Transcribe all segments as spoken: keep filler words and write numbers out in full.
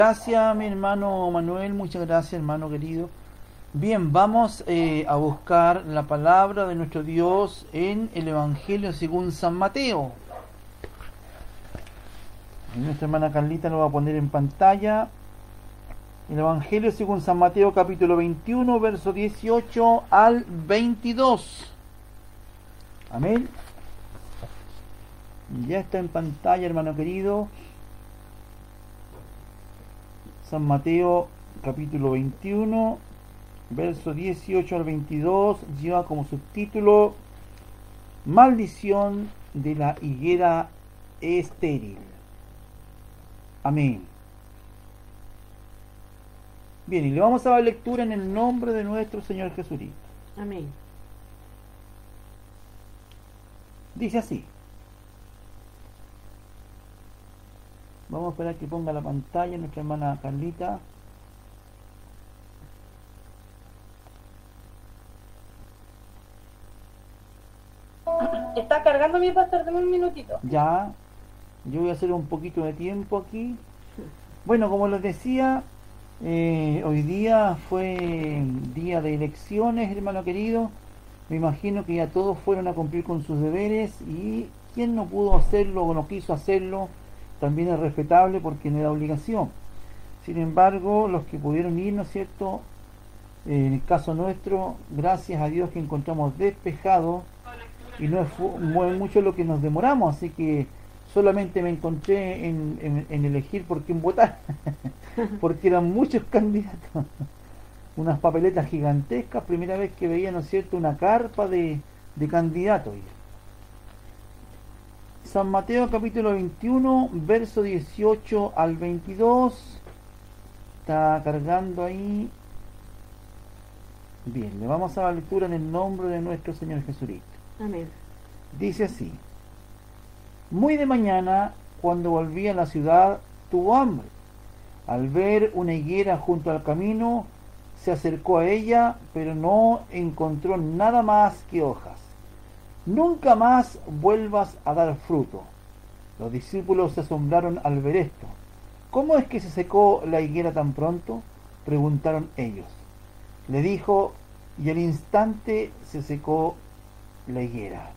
Gracias, mi hermano Manuel, muchas gracias, hermano querido. Bien, vamos eh, a buscar la palabra de nuestro Dios en el Evangelio según San Mateo. Y nuestra hermana Carlita lo va a poner en pantalla. El Evangelio según San Mateo, capítulo veintiuno, verso dieciocho al veintidós. Amén. Ya está en pantalla, hermano querido. San Mateo, capítulo veintiuno, verso dieciocho al veintidós, lleva como subtítulo Maldición de la higuera estéril. Amén. Bien, y le vamos a dar lectura en el nombre de nuestro Señor Jesucristo. Amén. Dice así. Vamos a esperar que ponga la pantalla nuestra hermana Carlita. Está cargando mi pastor, dame un minutito. Ya, yo voy a hacer un poquito de tiempo aquí. Bueno, como les decía, eh, hoy día fue día de elecciones, hermano querido. Me imagino que ya todos fueron a cumplir con sus deberes y quien no pudo hacerlo o no quiso hacerlo, también es respetable porque no era obligación. Sin embargo, los que pudieron ir, ¿no es cierto? Eh, en el caso nuestro, gracias a Dios que encontramos despejado y no es muy mucho lo que nos demoramos, así que solamente me encontré en, en, en elegir por quién votar, porque eran muchos candidatos, unas papeletas gigantescas, primera vez que veía, ¿no es cierto?, una carpa de, de candidatos. San Mateo capítulo veintiuno, verso dieciocho al veintidós. Está cargando ahí. Bien, le vamos a dar lectura en el nombre de nuestro Señor Jesucristo. Amén. Dice así: Muy de mañana, cuando volvía a la ciudad, tuvo hambre. Al ver una higuera junto al camino, se acercó a ella, pero no encontró nada más que hojas. Nunca más vuelvas a dar fruto. Los discípulos se asombraron al ver esto. ¿Cómo es que se secó la higuera tan pronto?, preguntaron ellos. Le dijo, y al instante se secó la higuera.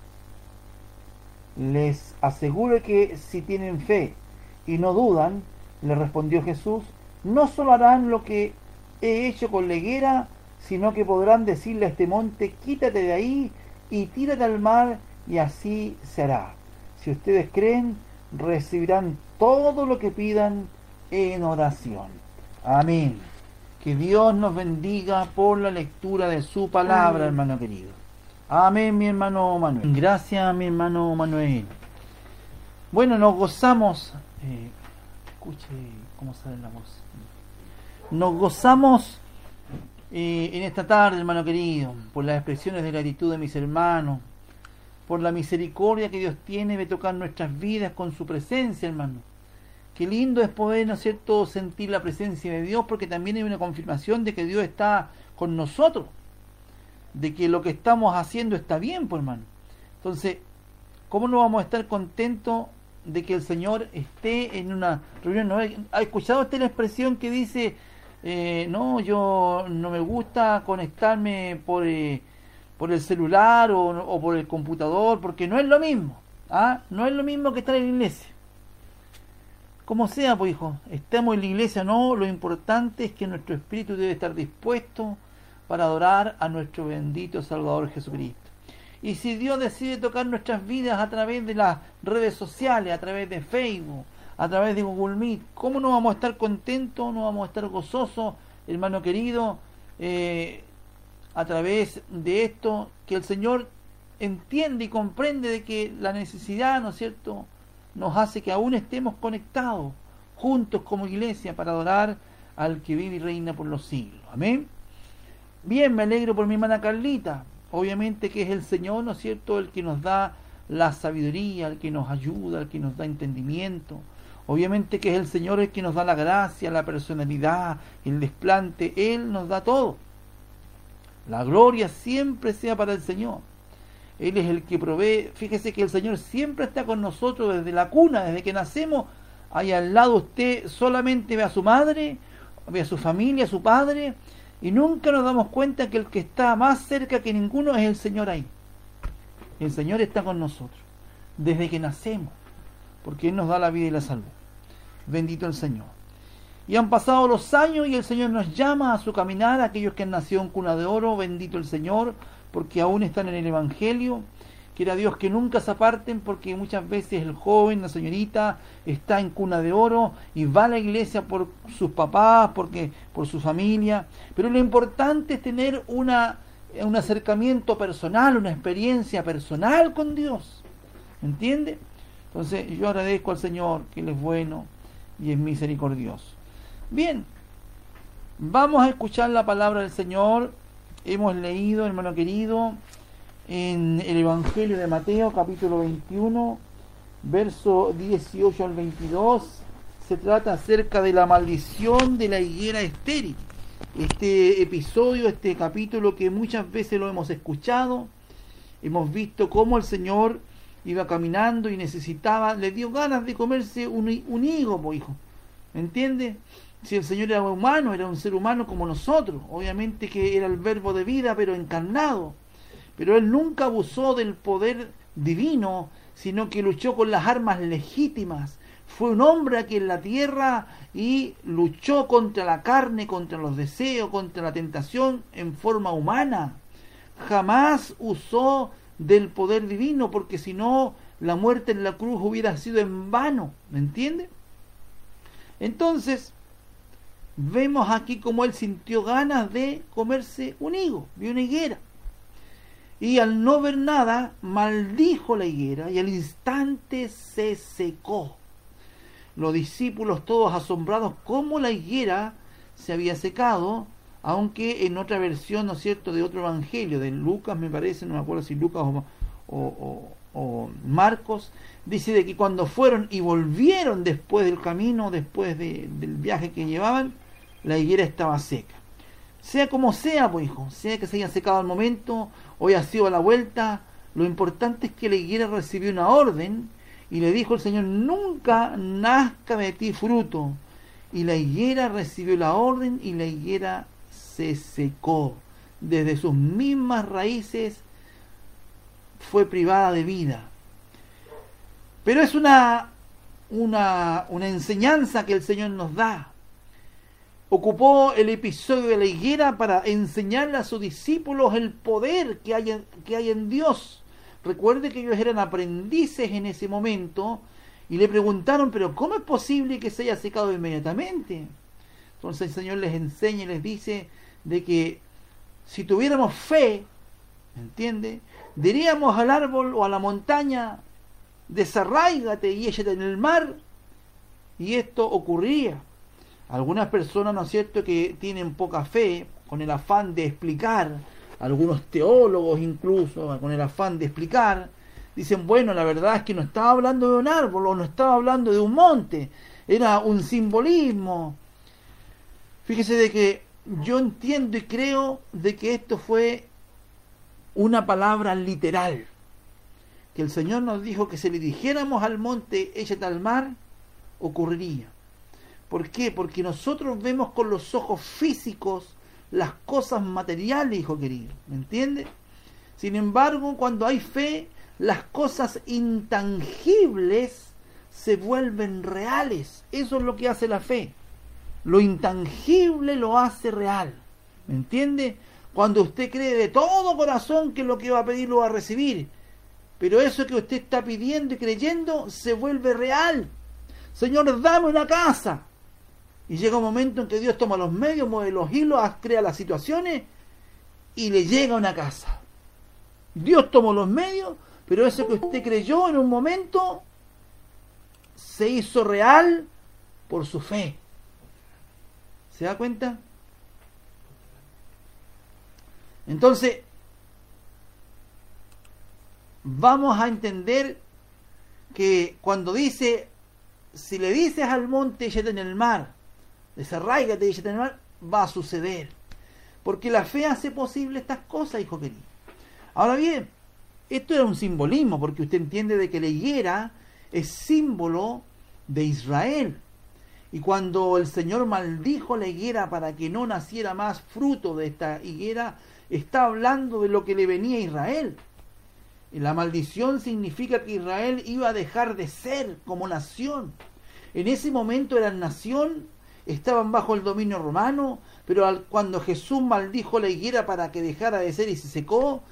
Les aseguro que si tienen fe y no dudan, le respondió Jesús, no solo harán lo que he hecho con la higuera, sino que podrán decirle a este monte, quítate de ahí y tírate al mar, y así se hará. Si ustedes creen, recibirán todo lo que pidan en oración. Amén. Que Dios nos bendiga por la lectura de su palabra. Amén. Hermano querido. Amén, mi hermano Manuel. Gracias, mi hermano Manuel. Bueno, nos gozamos. Eh, escuche cómo sale la voz. Nos gozamos Eh, en esta tarde, hermano querido, por las expresiones de gratitud de mis hermanos, por la misericordia que Dios tiene de tocar nuestras vidas con su presencia, hermano. Qué lindo es poder, ¿no es cierto?, sentir la presencia de Dios, porque también hay una confirmación de que Dios está con nosotros, de que lo que estamos haciendo está bien, pues, hermano. Entonces, ¿cómo no vamos a estar contentos de que el Señor esté en una reunión? ¿No ha escuchado usted la expresión que dice... Eh, no, yo no me gusta conectarme por, eh, por el celular o, o por el computador, porque no es lo mismo, ¿ah? No es lo mismo que estar en la iglesia. Como sea, pues hijo, estemos en la iglesia o no, lo importante es que nuestro espíritu debe estar dispuesto para adorar a nuestro bendito Salvador Jesucristo. Y si Dios decide tocar nuestras vidas a través de las redes sociales, a través de Facebook, a través de Google Meet, ¿cómo no vamos a estar contentos, no vamos a estar gozosos, hermano querido, eh, a través de esto, que el Señor entiende y comprende de que la necesidad, ¿no es cierto?, nos hace que aún estemos conectados, juntos como iglesia, para adorar al que vive y reina por los siglos. Amén. Bien, me alegro por mi hermana Carlita, obviamente que es el Señor, ¿no es cierto?, el que nos da la sabiduría, el que nos ayuda, el que nos da entendimiento. Obviamente que es el Señor el que nos da la gracia, la personalidad, el desplante. Él nos da todo. La gloria siempre sea para el Señor. Él es el que provee. Fíjese que el Señor siempre está con nosotros desde la cuna, desde que nacemos ahí al lado usted solamente ve a su madre, ve a su familia, a su padre, y nunca nos damos cuenta que el que está más cerca que ninguno es el Señor ahí. El Señor está con nosotros desde que nacemos, porque Él nos da la vida y la salud. Bendito el Señor. Y han pasado los años y el Señor nos llama a su caminar, a aquellos que han nacido en cuna de oro, bendito el Señor, porque aún están en el Evangelio. Quiera Dios que nunca se aparten, porque muchas veces el joven, la señorita, está en cuna de oro y va a la iglesia por sus papás, porque, por su familia. Pero lo importante es tener una, un acercamiento personal, una experiencia personal con Dios. ¿Entiende? Entonces yo agradezco al Señor que Él es bueno y es misericordioso. Bien, vamos a escuchar la palabra del Señor. Hemos leído, hermano querido, en el Evangelio de Mateo, capítulo veintiuno, verso dieciocho al veintidós. Se trata acerca de la maldición de la higuera estéril. Este episodio, este capítulo que muchas veces lo hemos escuchado, hemos visto cómo el Señor iba caminando y necesitaba, le dio ganas de comerse un, un higo, po, hijo. ¿Me entiende? Si el Señor era humano, era un ser humano como nosotros, obviamente que era el verbo de vida, pero encarnado. Pero Él nunca abusó del poder divino, sino que luchó con las armas legítimas. Fue un hombre aquí en la tierra y luchó contra la carne, contra los deseos, contra la tentación en forma humana. Jamás usó del poder divino, porque si no, la muerte en la cruz hubiera sido en vano. ¿Me entiende? Entonces, vemos aquí cómo Él sintió ganas de comerse un higo, de una higuera. Y al no ver nada, maldijo la higuera y al instante se secó. Los discípulos todos asombrados cómo la higuera se había secado, aunque en otra versión, ¿no es cierto?, de otro evangelio, de Lucas me parece, no me acuerdo si Lucas o, o, o, o Marcos, dice de que cuando fueron y volvieron después del camino, después de, del viaje que llevaban, la higuera estaba seca. Sea como sea, pues hijo, sea que se haya secado al momento, o haya sido a la vuelta, lo importante es que la higuera recibió una orden y le dijo el Señor: nunca nazca de ti fruto. Y la higuera recibió la orden y la higuera se secó. Desde sus mismas raíces fue privada de vida. Pero es una, una, una enseñanza que el Señor nos da. Ocupó el episodio de la higuera para enseñarle a sus discípulos el poder que hay en, que hay en Dios. Recuerde que ellos eran aprendices en ese momento y le preguntaron: pero ¿cómo es posible que se haya secado inmediatamente? Entonces el Señor les enseña y les dice de que si tuviéramos fe, ¿entiende?, diríamos al árbol o a la montaña: desarráigate y échate en el mar, y esto ocurría. Algunas personas, ¿no es cierto?, que tienen poca fe, con el afán de explicar, algunos teólogos incluso, con el afán de explicar, dicen: bueno, la verdad es que no estaba hablando de un árbol, o no estaba hablando de un monte, era un simbolismo. Fíjese de que yo entiendo y creo de que esto fue una palabra literal, que el Señor nos dijo que si le dijéramos al monte: échate al mar, ocurriría. ¿Por qué? Porque nosotros vemos con los ojos físicos las cosas materiales, hijo querido, ¿me entiende? Sin embargo, cuando hay fe, las cosas intangibles se vuelven reales. Eso es lo que hace la fe. Lo intangible lo hace real, ¿me entiende? Cuando usted cree de todo corazón que lo que va a pedir lo va a recibir, pero eso que usted está pidiendo y creyendo se vuelve real. Señor, dame una casa. Y llega un momento en que Dios toma los medios, mueve los hilos, crea las situaciones y le llega una casa. Dios tomó los medios, pero eso que usted creyó en un momento se hizo real por su fe. ¿Se da cuenta? Entonces, vamos a entender que cuando dice: si le dices al monte, échate en el mar, desarráigate y échate en el mar, va a suceder. Porque la fe hace posible estas cosas, hijo querido. Ahora bien, esto era un simbolismo, porque usted entiende de que la higuera es símbolo de Israel. Y cuando el Señor maldijo la higuera para que no naciera más fruto de esta higuera, está hablando de lo que le venía a Israel. Y la maldición significa que Israel iba a dejar de ser como nación. En ese momento eran nación, estaban bajo el dominio romano, pero al, cuando Jesús maldijo la higuera para que dejara de ser y se secó,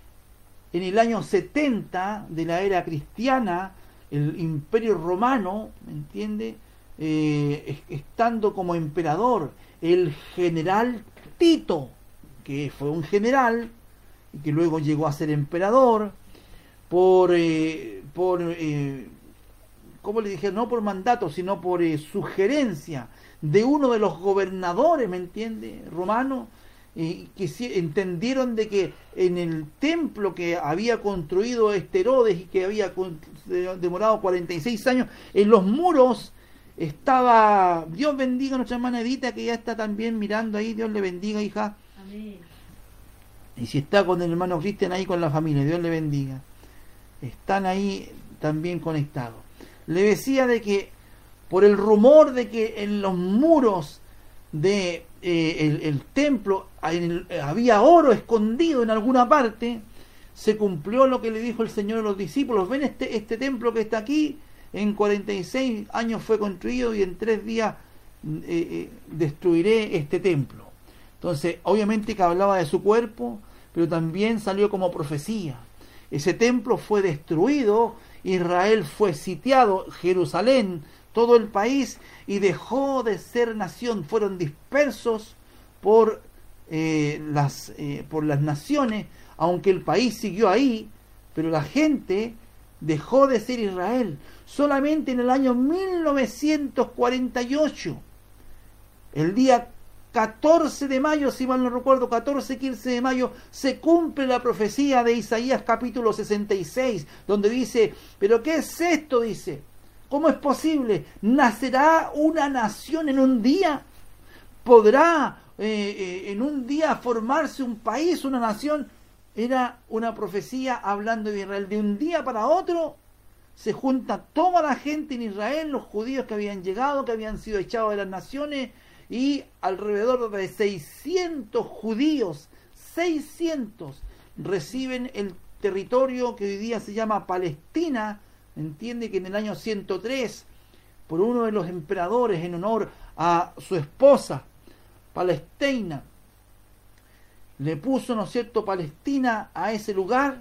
en el año setenta de la era cristiana, el imperio romano, ¿me entiende?, eh, estando como emperador el general Tito, que fue un general y que luego llegó a ser emperador, por, eh, por eh, ¿cómo le dije? No por mandato, sino por eh, sugerencia de uno de los gobernadores, ¿me entiende?, romano, y que si, entendieron de que en el templo que había construido este Herodes y que había demorado cuarenta y seis años, en los muros estaba, Dios bendiga a nuestra hermana Edita, que ya está también mirando ahí, Dios le bendiga, hija. Amén. Y si está con el hermano Cristian ahí con la familia, Dios le bendiga. Están ahí también conectados. Le decía de que por el rumor de que en los muros de eh, el, el templo en el, había oro escondido en alguna parte, se cumplió lo que le dijo el Señor a los discípulos. Ven este, este templo que está aquí, en cuarenta y seis años fue construido y en tres días eh, eh, destruiré este templo. Entonces, obviamente que hablaba de su cuerpo, pero también salió como profecía. Ese templo fue destruido, Israel fue sitiado, Jerusalén, todo el país, y dejó de ser nación. Fueron dispersos por, eh, las, eh, por las naciones, aunque el país siguió ahí, pero la gente dejó de ser Israel. Solamente en el año mil novecientos cuarenta y ocho, el día catorce de mayo, si mal no recuerdo, catorce, quince de mayo, se cumple la profecía de Isaías capítulo sesenta y seis, donde dice, ¿pero qué es esto?, dice. ¿Cómo es posible? ¿Nacerá una nación en un día? ¿Podrá eh, eh, en un día formarse un país, una nación? Era una profecía hablando de Israel. De un día para otro se junta toda la gente en Israel, los judíos que habían llegado, que habían sido echados de las naciones, y alrededor de seiscientos judíos, seiscientos, reciben el territorio que hoy día se llama Palestina. Entiende que en el año ciento tres, por uno de los emperadores, en honor a su esposa, Palestina, le puso, ¿no es cierto?, Palestina a ese lugar,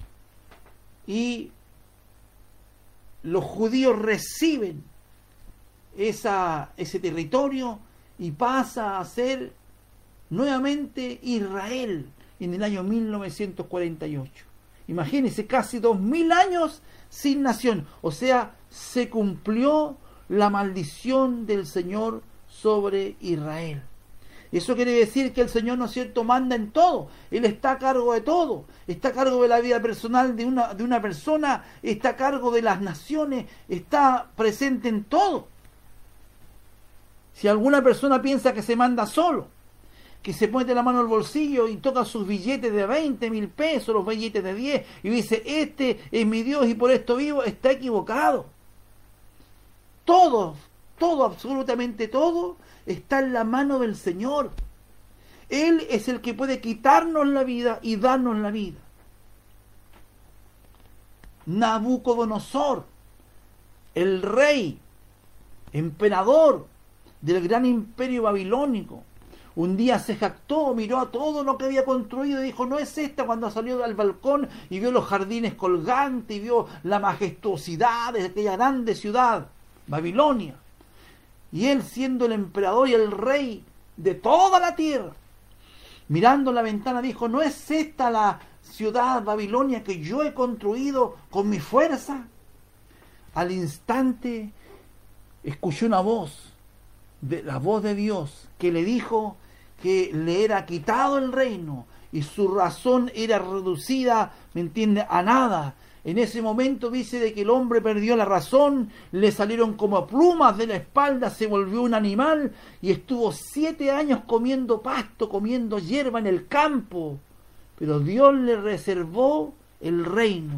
y los judíos reciben esa, ese territorio y pasa a ser nuevamente Israel en el año mil novecientos cuarenta y ocho. Imagínense, casi dos mil años sin nación. O sea, se cumplió la maldición del Señor sobre Israel. Eso quiere decir que el Señor, ¿no es cierto?, manda en todo. Él está a cargo de todo. Está a cargo de la vida personal de una, de una persona, está a cargo de las naciones, está presente en todo. Si alguna persona piensa que se manda solo, que se pone la mano al bolsillo y toca sus billetes de veinte mil pesos, los billetes de diez, y dice, este es mi Dios y por esto vivo, está equivocado. Todo, todo, absolutamente todo, está en la mano del Señor. Él es el que puede quitarnos la vida y darnos la vida. Nabucodonosor, el rey, emperador del gran imperio babilónico, un día se jactó, miró a todo lo que había construido y dijo, no es esta, cuando salió al balcón y vio los jardines colgantes y vio la majestuosidad de aquella grande ciudad, Babilonia. Y él, siendo el emperador y el rey de toda la tierra, mirando la ventana dijo, ¿no es esta la ciudad Babilonia que yo he construido con mi fuerza? Al instante escuchó una voz, de la voz de Dios, que le dijo que le era quitado el reino y su razón era reducida, ¿me entiende?, a nada. En ese momento dice de que el hombre perdió la razón, le salieron como plumas de la espalda, se volvió un animal y estuvo siete años comiendo pasto, comiendo hierba en el campo. Pero Dios le reservó el reino.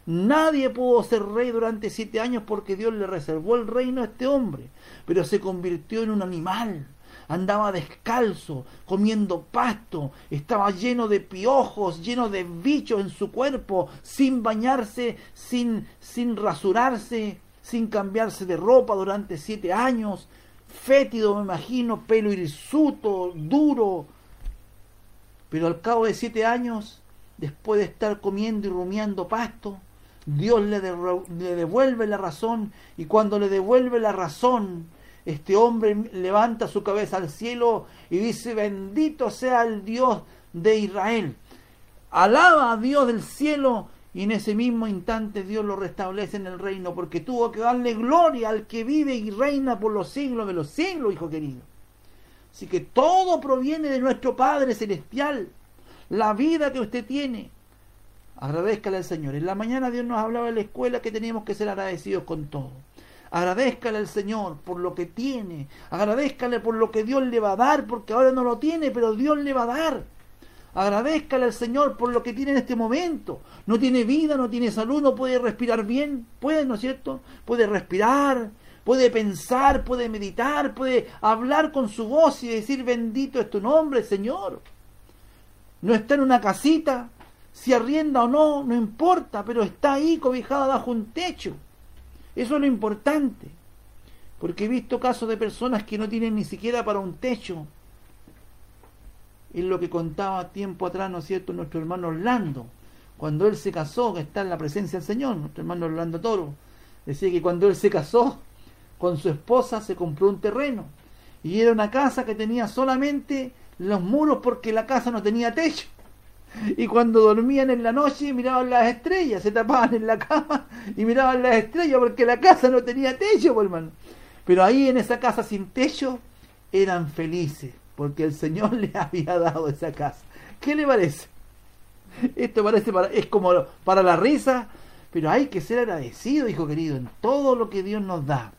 Nadie pudo ser rey durante siete años porque Dios le reservó el reino a este hombre, pero se convirtió en un animal. Andaba descalzo, comiendo pasto, estaba lleno de piojos, lleno de bichos en su cuerpo, sin bañarse, sin, sin rasurarse, sin cambiarse de ropa durante siete años, fétido me imagino, pelo hirsuto, duro. Pero al cabo de siete años, después de estar comiendo y rumiando pasto, Dios le, de, le devuelve la razón, y cuando le devuelve la razón, este hombre levanta su cabeza al cielo y dice: bendito sea el Dios de Israel. Alaba a Dios del cielo, y en ese mismo instante Dios lo restablece en el reino, porque tuvo que darle gloria al que vive y reina por los siglos de los siglos, hijo querido. Así que todo proviene de nuestro Padre Celestial. La vida que usted tiene, agradézcale al Señor. En la mañana Dios nos hablaba en la escuela que teníamos que ser agradecidos con todo. Agradézcale al Señor por lo que tiene. Agradézcale por lo que Dios le va a dar, porque ahora no lo tiene, pero Dios le va a dar. Agradézcale al Señor por lo que tiene en este momento. No tiene vida, no tiene salud, no puede respirar bien. Puede, ¿no es cierto? Puede respirar, puede pensar, puede meditar, puede hablar con su voz y decir: bendito es tu nombre, Señor. No está en una casita, si arrienda o no, no importa, pero está ahí cobijada bajo un techo. Eso es lo importante, porque he visto casos de personas que no tienen ni siquiera para un techo. Es lo que contaba tiempo atrás, ¿no es cierto?, nuestro hermano Orlando, cuando él se casó, que está en la presencia del Señor, nuestro hermano Orlando Toro, decía que cuando él se casó con su esposa se compró un terreno, y era una casa que tenía solamente los muros porque la casa no tenía techo. Y cuando dormían en la noche miraban las estrellas, se tapaban en la cama y miraban las estrellas porque la casa no tenía techo, pues, hermano. Pero ahí en esa casa sin techo eran felices porque el Señor les había dado esa casa. ¿Qué le parece? Esto parece para, es como para la risa, pero hay que ser agradecido, hijo querido, en todo lo que Dios nos da.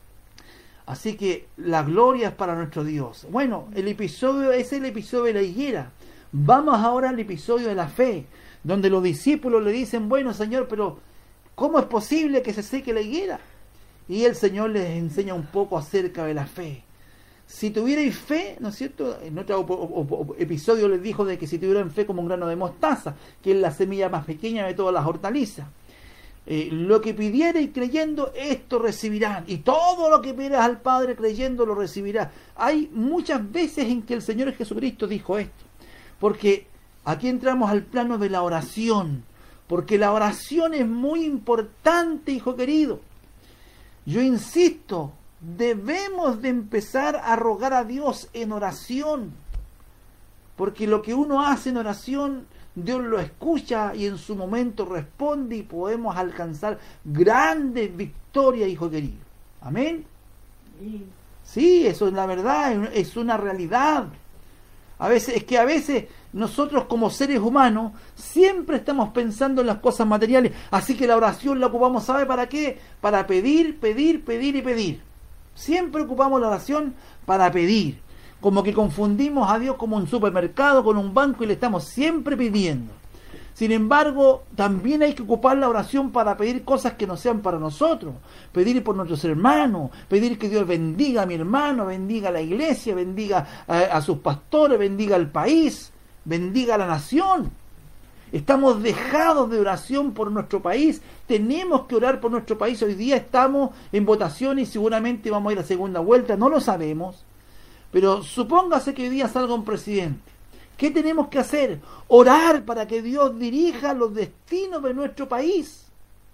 Así que la gloria es para nuestro Dios. Bueno, el episodio es el episodio de la higuera. Vamos ahora al episodio de la fe, donde los discípulos le dicen: bueno, Señor, pero ¿cómo es posible que se seque la higuera? Y el Señor les enseña un poco acerca de la fe. Si tuvierais fe, ¿no es cierto? En otro episodio les dijo de que si tuvieran fe como un grano de mostaza, que es la semilla más pequeña de todas las hortalizas. Eh, lo que pidierais creyendo, esto recibirán. Y todo lo que pidieras al Padre creyendo, lo recibirás. Hay muchas veces en que el Señor Jesucristo dijo esto. Porque aquí entramos al plano de la oración, porque la oración es muy importante, hijo querido. Yo insisto, debemos de empezar a rogar a Dios en oración, porque lo que uno hace en oración, Dios lo escucha y en su momento responde y podemos alcanzar grandes victorias, hijo querido. Amén. Sí, eso es la verdad, es una realidad. A veces, es que a veces nosotros como seres humanos siempre estamos pensando en las cosas materiales, así que la oración la ocupamos, ¿sabe para qué? Para pedir, pedir, pedir y pedir. Siempre ocupamos la oración para pedir, como que confundimos a Dios como un supermercado con un banco y le estamos siempre pidiendo. Sin embargo, también hay que ocupar la oración para pedir cosas que no sean para nosotros, pedir por nuestros hermanos, pedir que Dios bendiga a mi hermano, bendiga a la iglesia, bendiga a, a sus pastores, bendiga al país, bendiga a la nación. Estamos dejados de oración por nuestro país, tenemos que orar por nuestro país. Hoy día estamos en votación y seguramente vamos a ir a segunda vuelta, no lo sabemos, pero supóngase que hoy día salga un presidente. ¿Qué tenemos que hacer? Orar para que Dios dirija los destinos de nuestro país.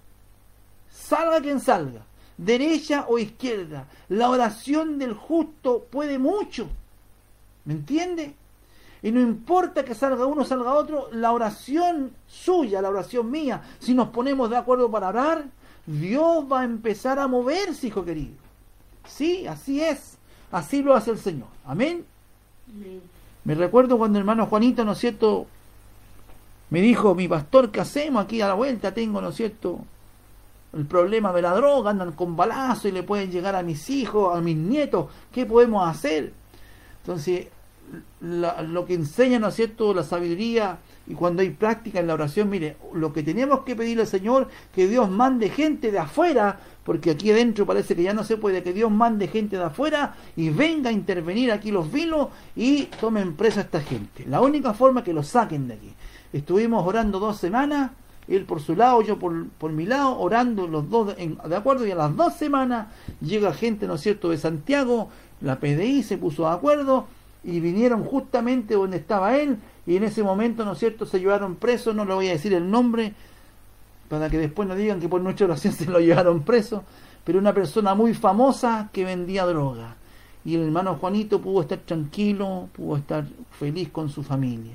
Salga quien salga, derecha o izquierda, la oración del justo puede mucho. ¿Me entiende? Y no importa que salga uno o salga otro, la oración suya, la oración mía, si nos ponemos de acuerdo para orar, Dios va a empezar a moverse, hijo querido. Sí, así es. Así lo hace el Señor. Amén. Amén. Me recuerdo cuando el hermano Juanito, ¿no es cierto?, me dijo: mi pastor, ¿qué hacemos aquí a la vuelta? Tengo, ¿no es cierto?, el problema de la droga, andan con balazo y le pueden llegar a mis hijos, a mis nietos, ¿qué podemos hacer? Entonces la, lo que enseña, ¿no es cierto?, la sabiduría, y cuando hay práctica en la oración, mire, lo que tenemos que pedirle al Señor, que Dios mande gente de afuera, porque aquí adentro parece que ya no se puede, que Dios mande gente de afuera y venga a intervenir aquí los vilos y tomen presa a esta gente. La única forma es que los saquen de aquí. Estuvimos orando dos semanas, él por su lado, yo por, por mi lado, orando los dos en, de acuerdo, y a las dos semanas llega gente, ¿no es cierto?, de Santiago, la P D I se puso de acuerdo y vinieron justamente donde estaba él, y en ese momento, ¿no es cierto?, se llevaron preso, no le voy a decir el nombre, para que después no digan que por nuestra oración se lo llevaron preso, pero una persona muy famosa que vendía droga. Y el hermano Juanito pudo estar tranquilo, pudo estar feliz con su familia.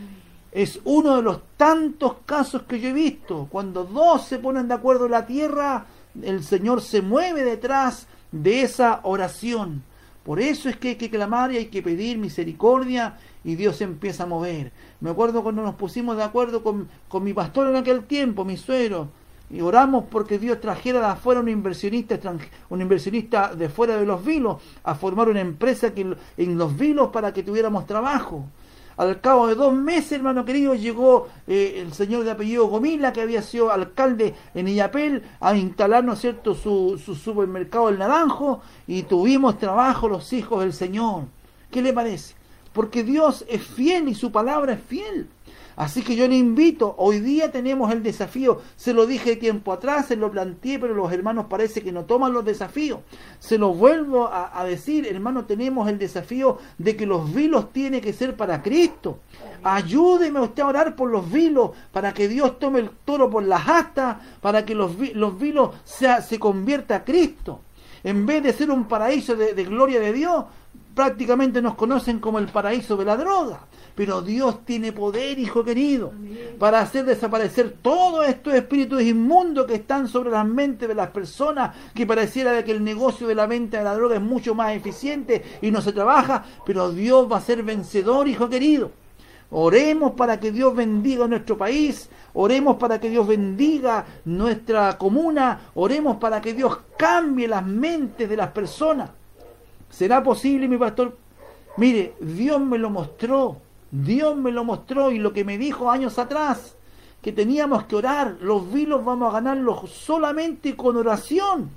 Es uno de los tantos casos que yo he visto. Cuando dos se ponen de acuerdo en la tierra, el Señor se mueve detrás de esa oración. Por eso es que hay que clamar y hay que pedir misericordia, y Dios se empieza a mover. Me acuerdo cuando nos pusimos de acuerdo con, con mi pastor en aquel tiempo, mi suegro, y oramos porque Dios trajera de afuera un inversionista, un inversionista de fuera de los vilos, a formar una empresa que, en los vilos, para que tuviéramos trabajo. Al cabo de dos meses, hermano querido, llegó eh, el señor de apellido Gomila, que había sido alcalde en Illapel, a instalar, ¿no es cierto?, su, su supermercado El Naranjo, y tuvimos trabajo los hijos del Señor. ¿Qué le parece? Porque Dios es fiel y su palabra es fiel. Así que yo le invito, hoy día tenemos el desafío, se lo dije tiempo atrás, se lo planteé, pero los hermanos parece que no toman los desafíos. Se lo vuelvo a, a decir, hermano, tenemos el desafío de que los vilos tienen que ser para Cristo. Ayúdeme usted a orar por los vilos, para que Dios tome el toro por las astas, para que los, los vilos sea, se convierta a Cristo. En vez de ser un paraíso de, de gloria de Dios, prácticamente nos conocen como el paraíso de la droga. Pero Dios tiene poder, hijo querido, para hacer desaparecer todos estos espíritus inmundos que están sobre las mentes de las personas, que pareciera de que el negocio de la venta de la droga es mucho más eficiente y no se trabaja, pero Dios va a ser vencedor, hijo querido. Oremos para que Dios bendiga nuestro país, oremos para que Dios bendiga nuestra comuna, oremos para que Dios cambie las mentes de las personas. ¿Será posible, mi pastor? Mire, Dios me lo mostró. Dios me lo mostró, y lo que me dijo años atrás, que teníamos que orar, los vilos vamos a ganarlos solamente con oración.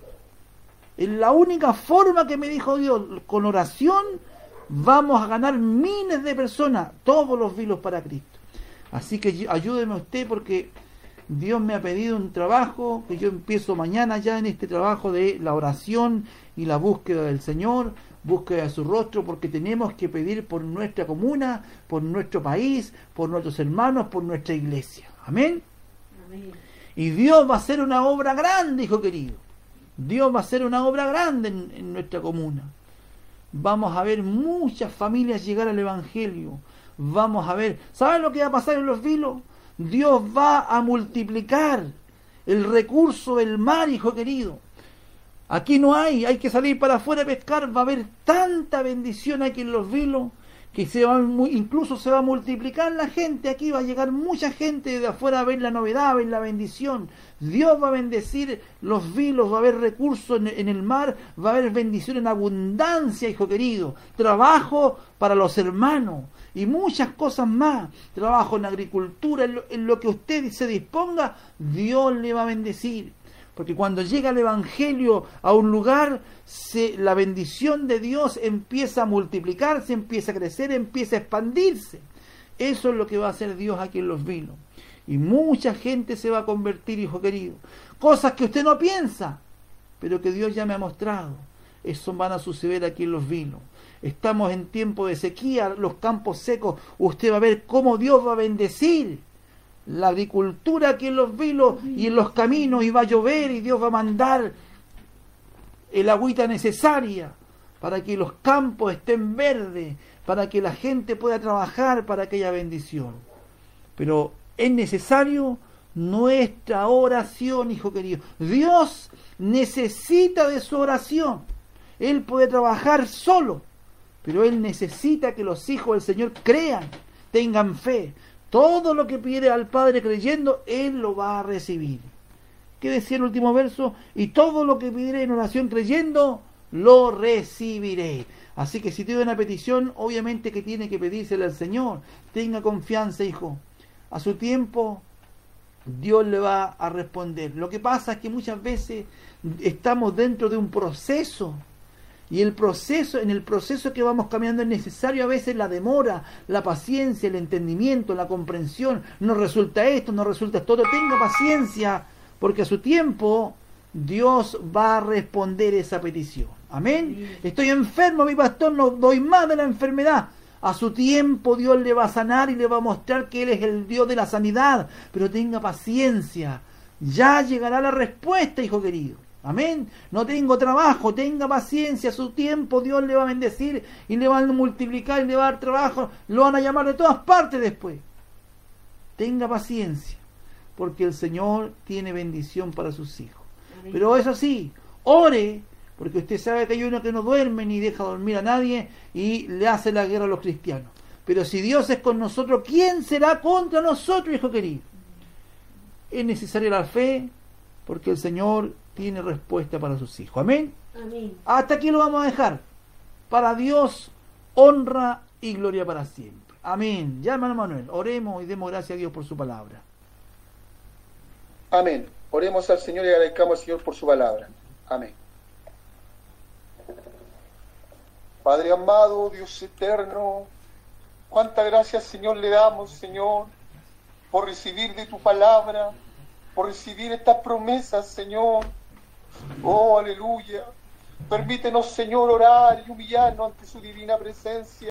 Es la única forma que me dijo Dios, con oración vamos a ganar miles de personas, todos los vilos para Cristo. Así que ayúdeme usted, porque Dios me ha pedido un trabajo, que yo empiezo mañana ya en este trabajo de la oración y la búsqueda del Señor, búsqueda de su rostro, porque tenemos que pedir por nuestra comuna, por nuestro país, por nuestros hermanos, por nuestra iglesia. Amén. Amén. Y Dios va a hacer una obra grande, hijo querido. Dios va a hacer una obra grande en, en nuestra comuna. Vamos a ver muchas familias llegar al Evangelio. Vamos a ver, ¿saben lo que va a pasar en los vilos? Dios va a multiplicar el recurso del mar, hijo querido. Aquí no hay, hay que salir para afuera a pescar. Va a haber tanta bendición aquí en los vilos, que se va, incluso se va a multiplicar la gente. Aquí va a llegar mucha gente de afuera a ver la novedad, a ver la bendición. Dios va a bendecir los vilos, va a haber recursos en, en el mar, va a haber bendición en abundancia, hijo querido. Trabajo para los hermanos y muchas cosas más. Trabajo en agricultura, en lo, en lo que usted se disponga, Dios le va a bendecir. Porque cuando llega el Evangelio a un lugar, se, la bendición de Dios empieza a multiplicarse, empieza a crecer, empieza a expandirse. Eso es lo que va a hacer Dios aquí en los vilos. Y mucha gente se va a convertir, hijo querido. Cosas que usted no piensa, pero que Dios ya me ha mostrado. Eso van a suceder aquí en los vilos. Estamos en tiempo de sequía, los campos secos. Usted va a ver cómo Dios va a bendecir la agricultura aquí en los vilos y en los caminos, y va a llover y Dios va a mandar el agüita necesaria para que los campos estén verdes, para que la gente pueda trabajar, para que haya bendición. Pero es necesario nuestra oración, hijo querido. Dios necesita de su oración. Él puede trabajar solo, pero Él necesita que los hijos del Señor crean, tengan fe. Todo lo que pide al Padre creyendo, Él lo va a recibir. ¿Qué decía el último verso? Y todo lo que pediré en oración creyendo, lo recibiré. Así que si tiene una petición, obviamente que tiene que pedírsela al Señor. Tenga confianza, hijo. A su tiempo, Dios le va a responder. Lo que pasa es que muchas veces estamos dentro de un proceso. Y el proceso, en el proceso que vamos caminando es necesario a veces la demora, la paciencia, el entendimiento, la comprensión. No resulta esto, no resulta esto. Tenga paciencia, porque a su tiempo Dios va a responder esa petición. Amén. Sí. Estoy enfermo, mi pastor, no doy más de la enfermedad. A su tiempo Dios le va a sanar y le va a mostrar que Él es el Dios de la sanidad. Pero tenga paciencia. Ya llegará la respuesta, hijo querido. Amén. No tengo trabajo, tenga paciencia. A su tiempo Dios le va a bendecir y le va a multiplicar y le va a dar trabajo. Lo van a llamar de todas partes después. Tenga paciencia, porque el Señor tiene bendición para sus hijos. Amén. Pero eso sí, ore, porque usted sabe que hay uno que no duerme ni deja dormir a nadie y le hace la guerra a los cristianos. Pero si Dios es con nosotros, ¿quién será contra nosotros, hijo querido? Es necesaria la fe, porque el Señor tiene respuesta para sus hijos. Amén. Amén. Hasta aquí lo vamos a dejar. Para Dios, honra y gloria para siempre. Amén. Ya, hermano Manuel, oremos y demos gracias a Dios por su palabra. Amén. Oremos al Señor y agradezcamos al Señor por su palabra. Amén. Padre amado, Dios eterno, cuánta gracias, Señor, le damos, Señor, por recibir de tu palabra, por recibir estas promesas, Señor. Oh, aleluya. Permítenos, Señor, orar y humillarnos ante su divina presencia.